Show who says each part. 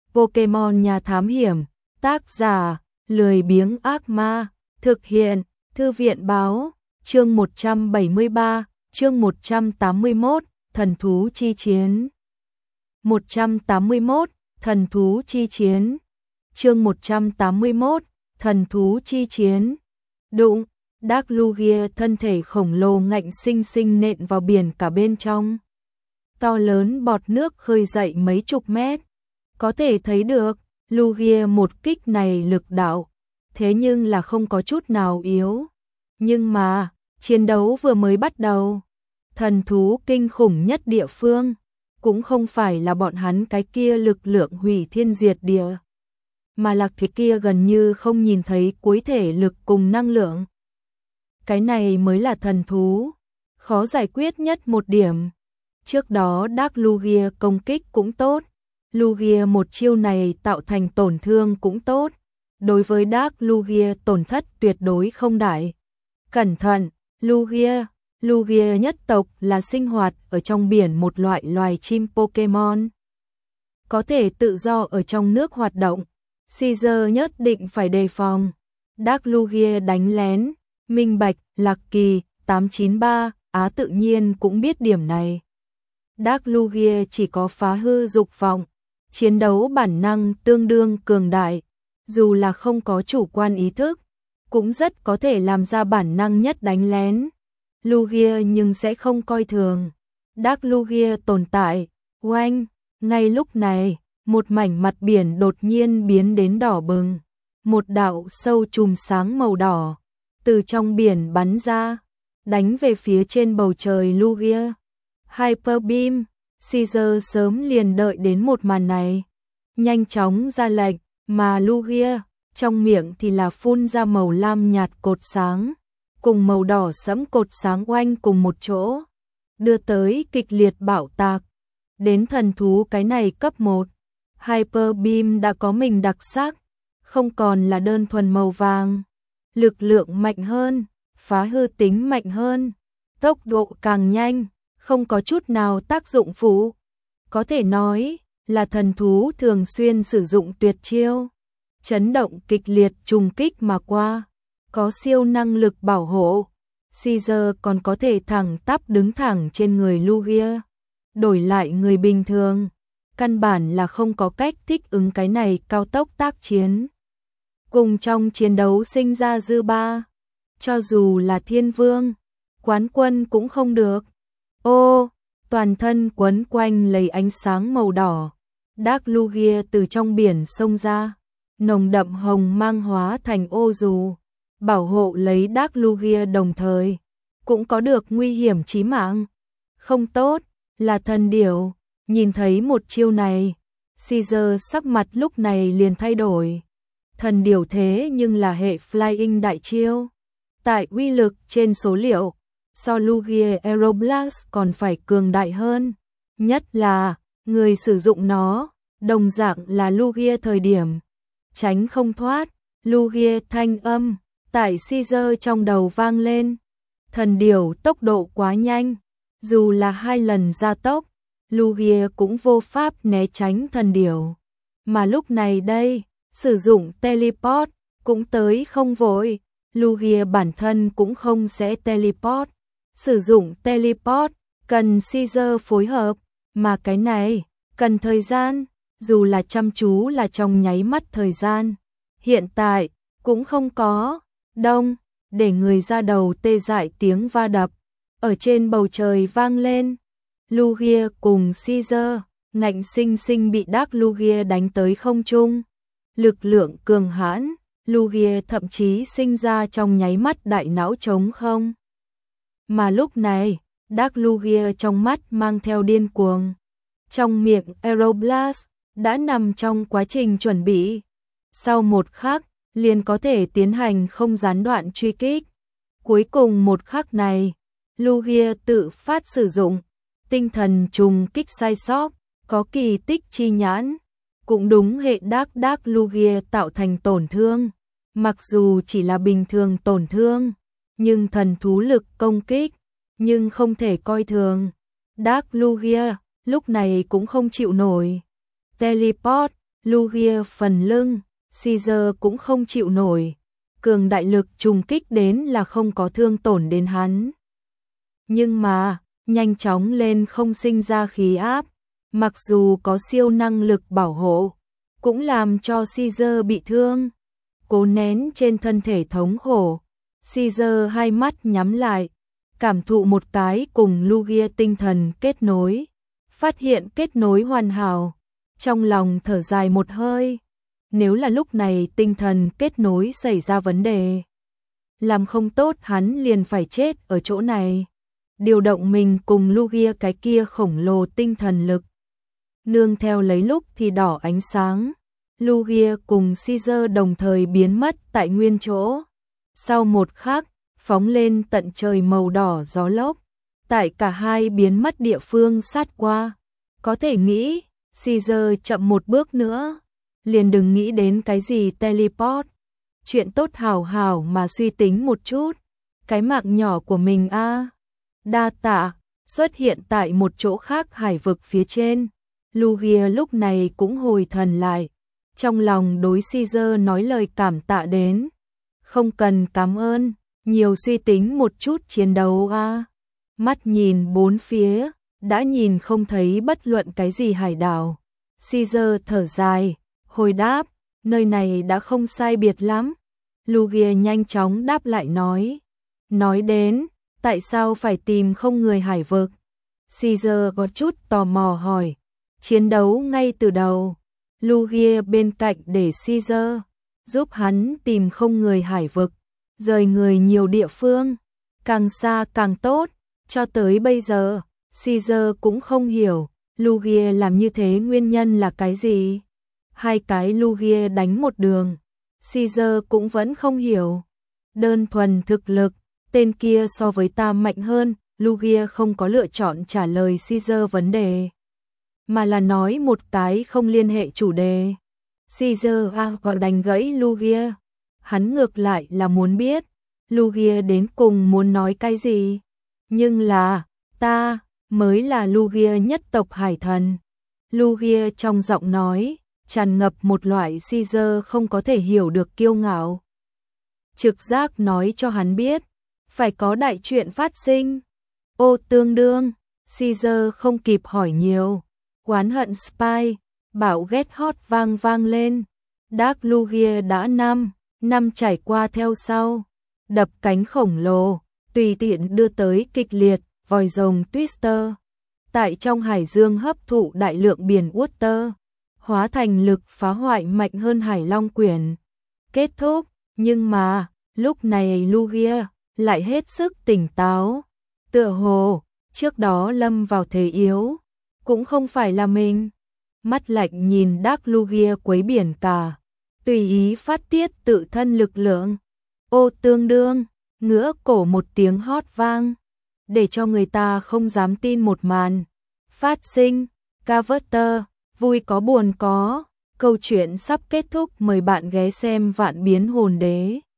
Speaker 1: Pokemon nhà thám hiểm, tác giả, lười biếng ác ma, thực hiện, thư viện báo, chương 173, chương 181, thần thú chi chiến. 181, thần thú chi chiến. Chương 181, thần thú chi chiến. Đụng, Dark Lugia thân thể khổng lồ ngạnh sinh sinh nện vào biển cả bên trong. To lớn bọt nước khơi dậy mấy chục mét. Có thể thấy được, Lugia một kích này lực đạo, thế nhưng là không có chút nào yếu. Nhưng mà, chiến đấu vừa mới bắt đầu. Thần thú kinh khủng nhất địa phương, cũng không phải là bọn hắn cái kia lực lượng hủy thiên diệt địa, mà là cái kia gần như không nhìn thấy cuối thể lực cùng năng lượng. Cái này mới là thần thú, khó giải quyết nhất một điểm. Trước đó Dark Lugia công kích cũng tốt, Lugia một chiêu này tạo thành tổn thương cũng tốt. Đối với Dark Lugia tổn thất tuyệt đối không đại. Cẩn thận, Lugia nhất tộc là sinh hoạt ở trong biển một loại loài chim Pokemon. Có thể tự do ở trong nước hoạt động, Caesar nhất định phải đề phòng. Dark Lugia đánh lén, minh bạch, Lạc Kỳ, 893, Á tự nhiên cũng biết điểm này. Dark Lugia chỉ có phá hư dục vọng, chiến đấu bản năng tương đương cường đại, dù là không có chủ quan ý thức, cũng rất có thể làm ra bản năng nhất đánh lén. Lugia nhưng sẽ không coi thường Dark Lugia tồn tại. Oanh, ngay lúc này, một mảnh mặt biển đột nhiên biến đến đỏ bừng. Một đạo sâu chùm sáng màu đỏ từ trong biển bắn ra, đánh về phía trên bầu trời Lugia. Hyper Beam, Caesar sớm liền đợi đến một màn này, nhanh chóng ra lệnh, mà Lugia trong miệng thì là phun ra màu lam nhạt cột sáng, cùng màu đỏ sẫm cột sáng oanh cùng một chỗ, đưa tới kịch liệt bạo tạc. Đến thần thú cái này cấp 1, Hyper Beam đã có mình đặc sắc, không còn là đơn thuần màu vàng, lực lượng mạnh hơn, phá hư tính mạnh hơn, tốc độ càng nhanh, không có chút nào tác dụng phụ. Có thể nói là thần thú thường xuyên sử dụng tuyệt chiêu, chấn động kịch liệt trùng kích mà qua, có siêu năng lực bảo hộ. Caesar còn có thể thẳng tắp đứng thẳng trên người Lugia. Đổi lại người bình thường, căn bản là không có cách thích ứng cái này cao tốc tác chiến. Cùng trong chiến đấu sinh ra dư ba, cho dù là thiên vương, quán quân cũng không được. Ô, toàn thân quấn quanh lấy ánh sáng màu đỏ, Dark Lugia từ trong biển xông ra, nồng đậm hồng mang hóa thành ô dù, bảo hộ lấy Dark Lugia đồng thời, cũng có được nguy hiểm chí mạng. Không tốt, là thần điểu, nhìn thấy một chiêu này, Caesar sắc mặt lúc này liền thay đổi. Thần điểu thế nhưng là hệ Flying đại chiêu, tại uy lực trên số liệu, so Lugia Aeroblast còn phải cường đại hơn, nhất là người sử dụng nó, đồng dạng là Lugia thời điểm, tránh không thoát. Lugia thanh âm tại Caesar trong đầu vang lên. Thần điểu tốc độ quá nhanh, dù là 2 lần gia tốc, Lugia cũng vô pháp né tránh thần điểu. Mà lúc này đây, sử dụng teleport cũng tới không vội, Lugia bản thân cũng không sẽ teleport. Sử dụng teleport cần Caesar phối hợp, mà cái này cần thời gian, dù là chăm chú là trong nháy mắt thời gian. Hiện tại cũng không có. Đông, để người ra đầu tê dại tiếng va đập ở trên bầu trời vang lên. Lugia cùng Caesar ngạnh sinh sinh bị Dark Lugia đánh tới không trung. Lực lượng cường hãn, Lugia thậm chí sinh ra trong nháy mắt đại não trống không. Mà lúc này, Dark Lugia trong mắt mang theo điên cuồng. Trong miệng Aeroblast đã nằm trong quá trình chuẩn bị. Sau một khắc, liền có thể tiến hành không gián đoạn truy kích. Cuối cùng một khắc này, Lugia tự phát sử dụng tinh thần trùng kích sai sót, có kỳ tích chi nhãn. Cũng đúng hệ Dark Lugia tạo thành tổn thương. Mặc dù chỉ là bình thường tổn thương, nhưng thần thú lực công kích, nhưng không thể coi thường. Dark Lugia lúc này cũng không chịu nổi. Teleport, Lugia phần lưng, Caesar cũng không chịu nổi. Cường đại lực trùng kích đến là không có thương tổn đến hắn. Nhưng mà, nhanh chóng lên không sinh ra khí áp, mặc dù có siêu năng lực bảo hộ, cũng làm cho Caesar bị thương. Cố nén trên thân thể thống khổ, Caesar hai mắt nhắm lại, cảm thụ một cái cùng Lugia tinh thần kết nối, phát hiện kết nối hoàn hảo, trong lòng thở dài một hơi. Nếu là lúc này tinh thần kết nối xảy ra vấn đề, làm không tốt hắn liền phải chết ở chỗ này. Điều động mình cùng Lugia cái kia khổng lồ tinh thần lực. Nương theo lấy lúc thì đỏ ánh sáng, Lugia cùng Caesar đồng thời biến mất tại nguyên chỗ. Sau một khắc, phóng lên tận trời màu đỏ gió lốc, tại cả hai biến mất địa phương sát qua. Có thể nghĩ, Caesar chậm một bước nữa, liền đừng nghĩ đến cái gì teleport. Chuyện tốt hảo hảo mà suy tính một chút, cái mạng nhỏ của mình đa tạ. Xuất hiện tại một chỗ khác hải vực phía trên, Lugia lúc này cũng hồi thần lại, trong lòng đối Caesar nói lời cảm tạ đến. Không cần cảm ơn, nhiều suy tính một chút chiến đấu Mắt nhìn bốn phía, đã nhìn không thấy bất luận cái gì hải đảo. Caesar thở dài, hồi đáp, nơi này đã không sai biệt lắm. Lugia nhanh chóng đáp lại nói đến, tại sao phải tìm không người hải vực? Caesar có chút tò mò hỏi, chiến đấu ngay từ đầu. Lugia bên cạnh để Caesar giúp hắn tìm không người hải vực, rời người nhiều địa phương, càng xa càng tốt. Cho tới bây giờ, Caesar cũng không hiểu Lugia làm như thế nguyên nhân là cái gì. Hai cái Lugia đánh một đường, Caesar cũng vẫn không hiểu. Đơn thuần thực lực, tên kia so với ta mạnh hơn. Lugia không có lựa chọn trả lời Caesar vấn đề, mà là nói một cái không liên hệ chủ đề. Caesar gọi đánh gãy Lugia. Hắn ngược lại là muốn biết Lugia đến cùng muốn nói cái gì. Nhưng là, ta mới là Lugia nhất tộc hải thần. Lugia trong giọng nói tràn ngập một loại Caesar không có thể hiểu được kiêu ngạo. Trực giác nói cho hắn biết, phải có đại chuyện phát sinh. Ô tương đương, Caesar không kịp hỏi nhiều. Oán hận spy, bảo ghét hot vang lên. Dark Lugia đã năm trải qua theo sau. Đập cánh khổng lồ, tùy tiện đưa tới kịch liệt, vòi rồng Twister. Tại trong hải dương hấp thụ đại lượng biển water, hóa thành lực phá hoại mạnh hơn hải long quyển. Kết thúc, nhưng mà, lúc này Lugia lại hết sức tỉnh táo. Tựa hồ, trước đó lâm vào thế yếu, cũng không phải là mình. Mắt lạnh nhìn Dark Lugia quấy biển cả, tùy ý phát tiết tự thân lực lượng. Ô tương đương, ngửa cổ một tiếng hót vang, để cho người ta không dám tin một màn phát sinh. Carver, vui có buồn có, câu chuyện sắp kết thúc, mời bạn ghé xem Vạn Biến Hồn Đế.